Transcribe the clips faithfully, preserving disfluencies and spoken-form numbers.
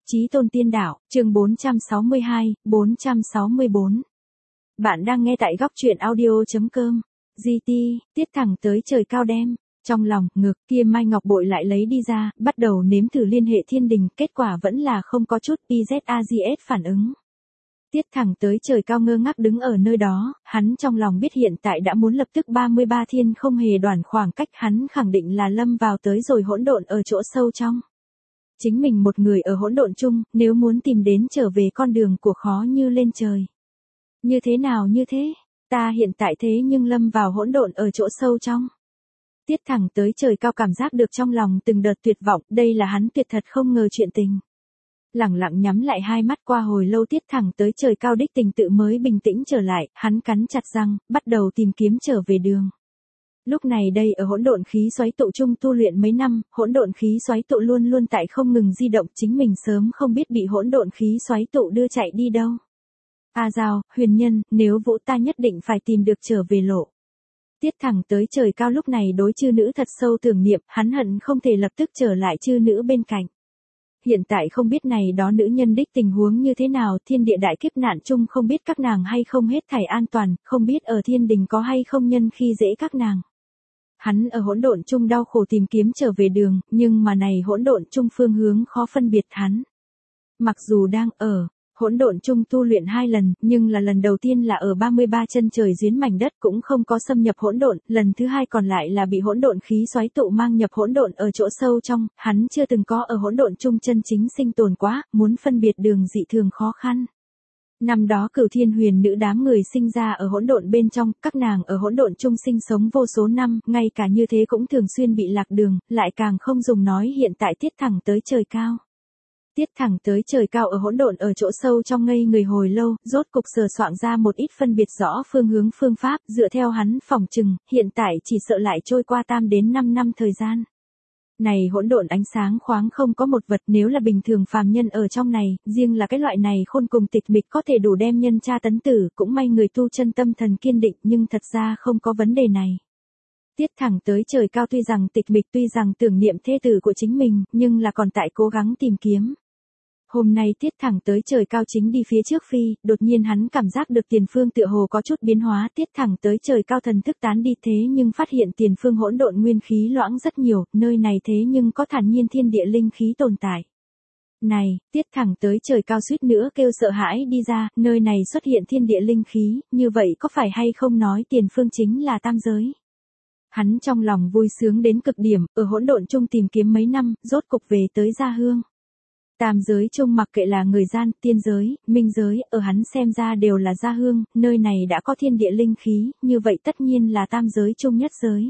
Chí Tôn Tiên Đạo, chương bốn trăm sáu mươi hai, bốn trăm sáu mươi bốn. Bạn đang nghe tại góc truyện audio.com. giê tê, tiết thẳng tới trời cao đem. Trong lòng, ngực kia Mai Ngọc Bội lại lấy đi ra, bắt đầu nếm thử liên hệ thiên đình, kết quả vẫn là không có chút pizazs phản ứng. Tiết thẳng tới trời cao ngơ ngác đứng ở nơi đó, hắn trong lòng biết hiện tại đã muốn lập tức ba mươi ba thiên không hề đoản khoảng cách, hắn khẳng định là lâm vào tới rồi hỗn độn ở chỗ sâu trong. Chính mình một người ở hỗn độn chung, nếu muốn tìm đến trở về con đường của khó như lên trời. Như thế nào như thế? Ta hiện tại thế nhưng lâm vào hỗn độn ở chỗ sâu trong. Tiết thẳng tới trời cao cảm giác được trong lòng từng đợt tuyệt vọng, đây là hắn tuyệt thật không ngờ chuyện tình. Lẳng lặng nhắm lại hai mắt qua hồi lâu tiết thẳng tới trời cao đích tình tự mới bình tĩnh trở lại, hắn cắn chặt răng, bắt đầu tìm kiếm trở về đường. Lúc này đây ở hỗn độn khí xoáy tụ chung tu luyện mấy năm, hỗn độn khí xoáy tụ luôn luôn tại không ngừng di động, chính mình sớm không biết bị hỗn độn khí xoáy tụ đưa chạy đi đâu. A Giao, huyền nhân, nếu vũ ta nhất định phải tìm được trở về lộ. Tiết thẳng tới trời cao lúc này đối chư nữ thật sâu tưởng niệm, hắn hận không thể lập tức trở lại chư nữ bên cạnh. Hiện tại không biết này đó nữ nhân đích tình huống như thế nào, thiên địa đại kiếp nạn chung không biết các nàng hay không hết thảy an toàn, không biết ở thiên đình có hay không nhân khi dễ các nàng. Hắn ở hỗn độn chung đau khổ tìm kiếm trở về đường, nhưng mà này hỗn độn chung phương hướng khó phân biệt hắn. Mặc dù đang ở hỗn độn chung tu luyện hai lần, nhưng là lần đầu tiên là ở ba mươi ba chân trời duyên mảnh đất cũng không có xâm nhập hỗn độn, lần thứ hai còn lại là bị hỗn độn khí xoáy tụ mang nhập hỗn độn ở chỗ sâu trong, hắn chưa từng có ở hỗn độn chung chân chính sinh tồn quá, muốn phân biệt đường dị thường khó khăn. Năm đó Cửu Thiên Huyền nữ đám người sinh ra ở hỗn độn bên trong, các nàng ở hỗn độn chung sinh sống vô số năm, ngay cả như thế cũng thường xuyên bị lạc đường, lại càng không dùng nói hiện tại tiết thẳng tới trời cao. Tiết thẳng tới trời cao ở hỗn độn ở chỗ sâu trong ngây người hồi lâu, rốt cục sờ soạn ra một ít phân biệt rõ phương hướng phương pháp, dựa theo hắn phỏng chừng, hiện tại chỉ sợ lại trôi qua tam đến năm năm thời gian. Này hỗn độn ánh sáng khoáng không có một vật, nếu là bình thường phàm nhân ở trong này, riêng là cái loại này khôn cùng tịch mịch có thể đủ đem nhân tra tấn tử, cũng may người tu chân tâm thần kiên định, nhưng thật ra không có vấn đề này. Tiết thẳng tới trời cao tuy rằng tịch mịch, tuy rằng tưởng niệm thê tử của chính mình, nhưng là còn tại cố gắng tìm kiếm. Hôm nay tiết thẳng tới trời cao chính đi phía trước phi, đột nhiên hắn cảm giác được tiền phương tựa hồ có chút biến hóa, tiết thẳng tới trời cao thần thức tán đi thế nhưng phát hiện tiền phương hỗn độn nguyên khí loãng rất nhiều, nơi này thế nhưng có thản nhiên thiên địa linh khí tồn tại. Này, tiết thẳng tới trời cao suýt nữa kêu sợ hãi đi ra, nơi này xuất hiện thiên địa linh khí, như vậy có phải hay không nói tiền phương chính là tam giới. Hắn trong lòng vui sướng đến cực điểm, ở hỗn độn chung tìm kiếm mấy năm, rốt cục về tới gia hương. Tam giới chung mặc kệ là người gian, tiên giới, minh giới, ở hắn xem ra đều là gia hương, nơi này đã có thiên địa linh khí, như vậy tất nhiên là tam giới chung nhất giới.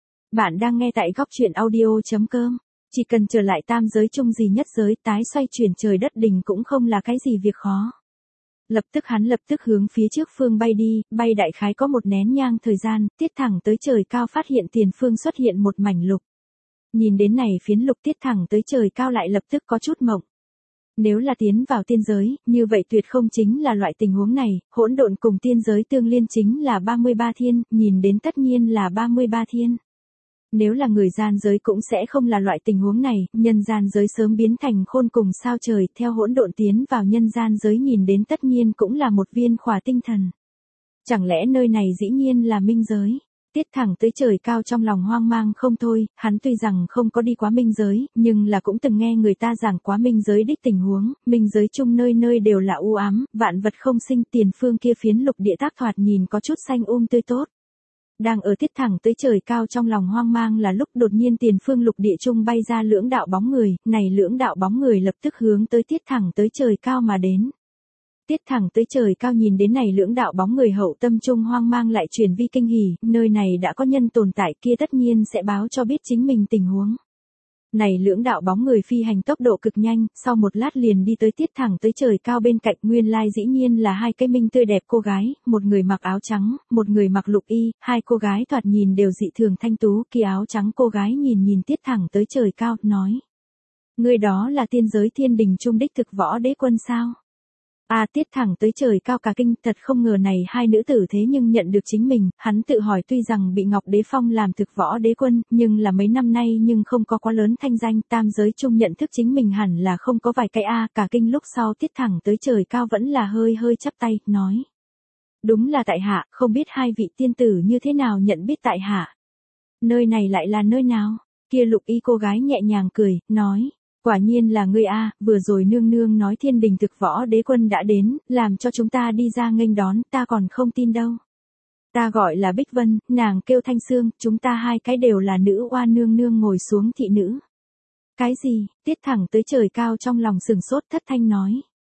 Bạn đang nghe tại góc truyện audio.com, chỉ cần trở lại tam giới chung gì nhất giới, tái xoay chuyển trời đất đình cũng không là cái gì việc khó. Lập tức hắn lập tức hướng phía trước phương bay đi, bay đại khái có một nén nhang thời gian, tiết thẳng tới trời cao phát hiện tiền phương xuất hiện một mảnh lục. Nhìn đến này phiến lục tiết thẳng tới trời cao lại lập tức có chút mộng. Nếu là tiến vào tiên giới, như vậy tuyệt không chính là loại tình huống này, hỗn độn cùng tiên giới tương liên chính là ba mươi ba thiên, nhìn đến tất nhiên là ba mươi ba thiên. Nếu là người gian giới cũng sẽ không là loại tình huống này, nhân gian giới sớm biến thành khôn cùng sao trời, theo hỗn độn tiến vào nhân gian giới nhìn đến tất nhiên cũng là một viên khỏa tinh thần. Chẳng lẽ nơi này dĩ nhiên là minh giới? Tiết thẳng tới trời cao trong lòng hoang mang không thôi, hắn tuy rằng không có đi quá minh giới, nhưng là cũng từng nghe người ta giảng quá minh giới đích tình huống, minh giới chung nơi nơi đều là u ám, vạn vật không sinh, tiền phương kia phiến lục địa tác thoạt nhìn có chút xanh um tươi tốt. Đang ở tiết thẳng tới trời cao trong lòng hoang mang là lúc đột nhiên tiền phương lục địa chung bay ra lưỡng đạo bóng người, này lưỡng đạo bóng người lập tức hướng tới tiết thẳng tới trời cao mà đến. Tiết thẳng tới trời cao nhìn đến này lưỡng đạo bóng người hậu tâm trung hoang mang lại truyền vi kinh hỉ, nơi này đã có nhân tồn tại kia tất nhiên sẽ báo cho biết chính mình tình huống. Này lưỡng đạo bóng người phi hành tốc độ cực nhanh, sau một lát liền đi tới tiết thẳng tới trời cao bên cạnh, nguyên lai dĩ nhiên là hai cái minh tươi đẹp cô gái, một người mặc áo trắng, một người mặc lục y, hai cô gái thoạt nhìn đều dị thường thanh tú, kia áo trắng cô gái nhìn nhìn tiết thẳng tới trời cao, nói. Người đó là tiên giới thiên đình trung đích thực võ đế quân sao? A Tiết thẳng tới trời cao cả kinh, thật không ngờ này hai nữ tử thế nhưng nhận được chính mình, hắn tự hỏi tuy rằng bị Ngọc Đế phong làm thực võ đế quân, nhưng là mấy năm nay nhưng không có quá lớn thanh danh, tam giới chung nhận thức chính mình hẳn là không có vài cái A, cả kinh lúc sau Tiết thẳng tới trời cao vẫn là hơi hơi chắp tay, nói. Đúng là tại hạ, không biết hai vị tiên tử như thế nào nhận biết tại hạ. Nơi này lại là nơi nào? Kia lục y cô gái nhẹ nhàng cười, nói. Quả nhiên là ngươi a, vừa rồi nương nương nói thiên đình thực võ đế quân đã đến, làm cho chúng ta đi ra nghênh đón, ta còn không tin đâu. Ta gọi là Bích Vân, nàng kêu Thanh Sương, chúng ta hai cái đều là nữ oa nương nương ngồi xuống thị nữ. Cái gì? Tiết thẳng tới trời cao trong lòng sừng sốt thất thanh nói.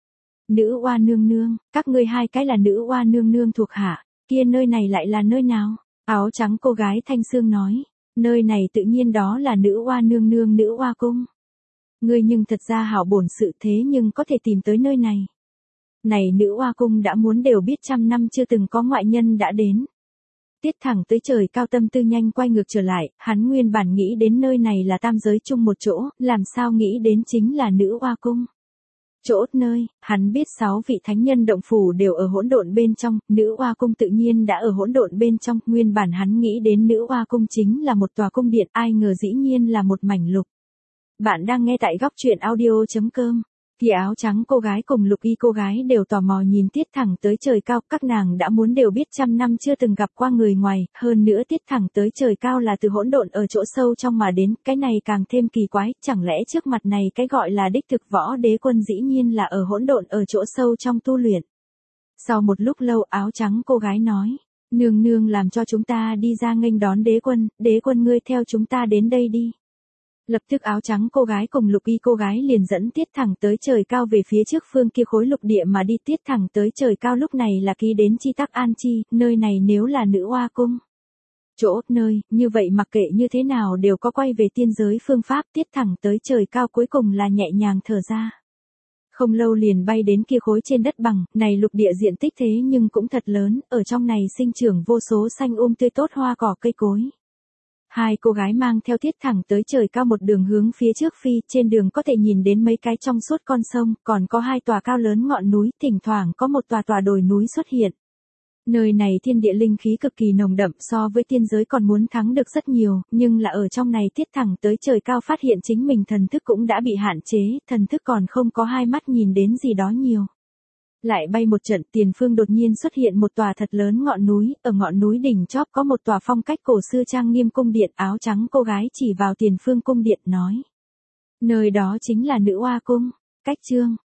Nữ oa nương nương, các ngươi hai cái là nữ oa nương nương thuộc hạ, kia nơi này lại là nơi nào? Áo trắng cô gái Thanh Sương nói, nơi này tự nhiên đó là nữ oa nương nương nữ oa cung. Ngươi nhưng thật ra hảo bổn sự thế nhưng có thể tìm tới nơi này. Này nữ oa cung đã muốn đều biết trăm năm chưa từng có ngoại nhân đã đến. Tiết thẳng tới trời cao tâm tư nhanh quay ngược trở lại, hắn nguyên bản nghĩ đến nơi này là tam giới chung một chỗ, làm sao nghĩ đến chính là nữ oa cung. Chỗ nơi, hắn biết sáu vị thánh nhân động phủ đều ở hỗn độn bên trong, nữ oa cung tự nhiên đã ở hỗn độn bên trong, nguyên bản hắn nghĩ đến nữ oa cung chính là một tòa cung điện, ai ngờ dĩ nhiên là một mảnh lục. Bạn đang nghe tại góc truyện audio.com. Thì áo trắng cô gái cùng lục y cô gái đều tò mò nhìn Tiết thẳng tới trời cao, các nàng đã muốn đều biết trăm năm chưa từng gặp qua người ngoài, hơn nữa Tiết thẳng tới trời cao là từ hỗn độn ở chỗ sâu trong mà đến, cái này càng thêm kỳ quái, chẳng lẽ trước mặt này cái gọi là đích thực võ đế quân dĩ nhiên là ở hỗn độn ở chỗ sâu trong tu luyện. Sau một lúc lâu áo trắng cô gái nói, nương nương làm cho chúng ta đi ra nghênh đón đế quân, đế quân ngươi theo chúng ta đến đây đi. Lập tức áo trắng cô gái cùng lục y cô gái liền dẫn Tiết thẳng tới trời cao về phía trước phương kia khối lục địa mà đi. Tiết thẳng tới trời cao lúc này là ký đến Chi Tắc An Chi, nơi này nếu là nữ oa cung. Chỗ, nơi, như vậy mặc kệ như thế nào đều có quay về tiên giới phương pháp. Tiết thẳng tới trời cao cuối cùng là nhẹ nhàng thở ra. Không lâu liền bay đến kia khối trên đất bằng, này lục địa diện tích thế nhưng cũng thật lớn, ở trong này sinh trưởng vô số xanh um tươi tốt hoa cỏ cây cối. Hai cô gái mang theo Tiết thẳng tới trời cao một đường hướng phía trước phi, trên đường có thể nhìn đến mấy cái trong suốt con sông, còn có hai tòa cao lớn ngọn núi, thỉnh thoảng có một tòa tòa đồi núi xuất hiện. Nơi này thiên địa linh khí cực kỳ nồng đậm, so với tiên giới còn muốn thắng được rất nhiều, nhưng là ở trong này Tiết thẳng tới trời cao phát hiện chính mình thần thức cũng đã bị hạn chế, thần thức còn không có hai mắt nhìn đến gì đó nhiều. Lại bay một trận, tiền phương đột nhiên xuất hiện một tòa thật lớn ngọn núi, ở ngọn núi đỉnh chóp có một tòa phong cách cổ xưa trang nghiêm cung điện, áo trắng cô gái chỉ vào tiền phương cung điện nói. Nơi đó chính là nữ oa cung. Cách chương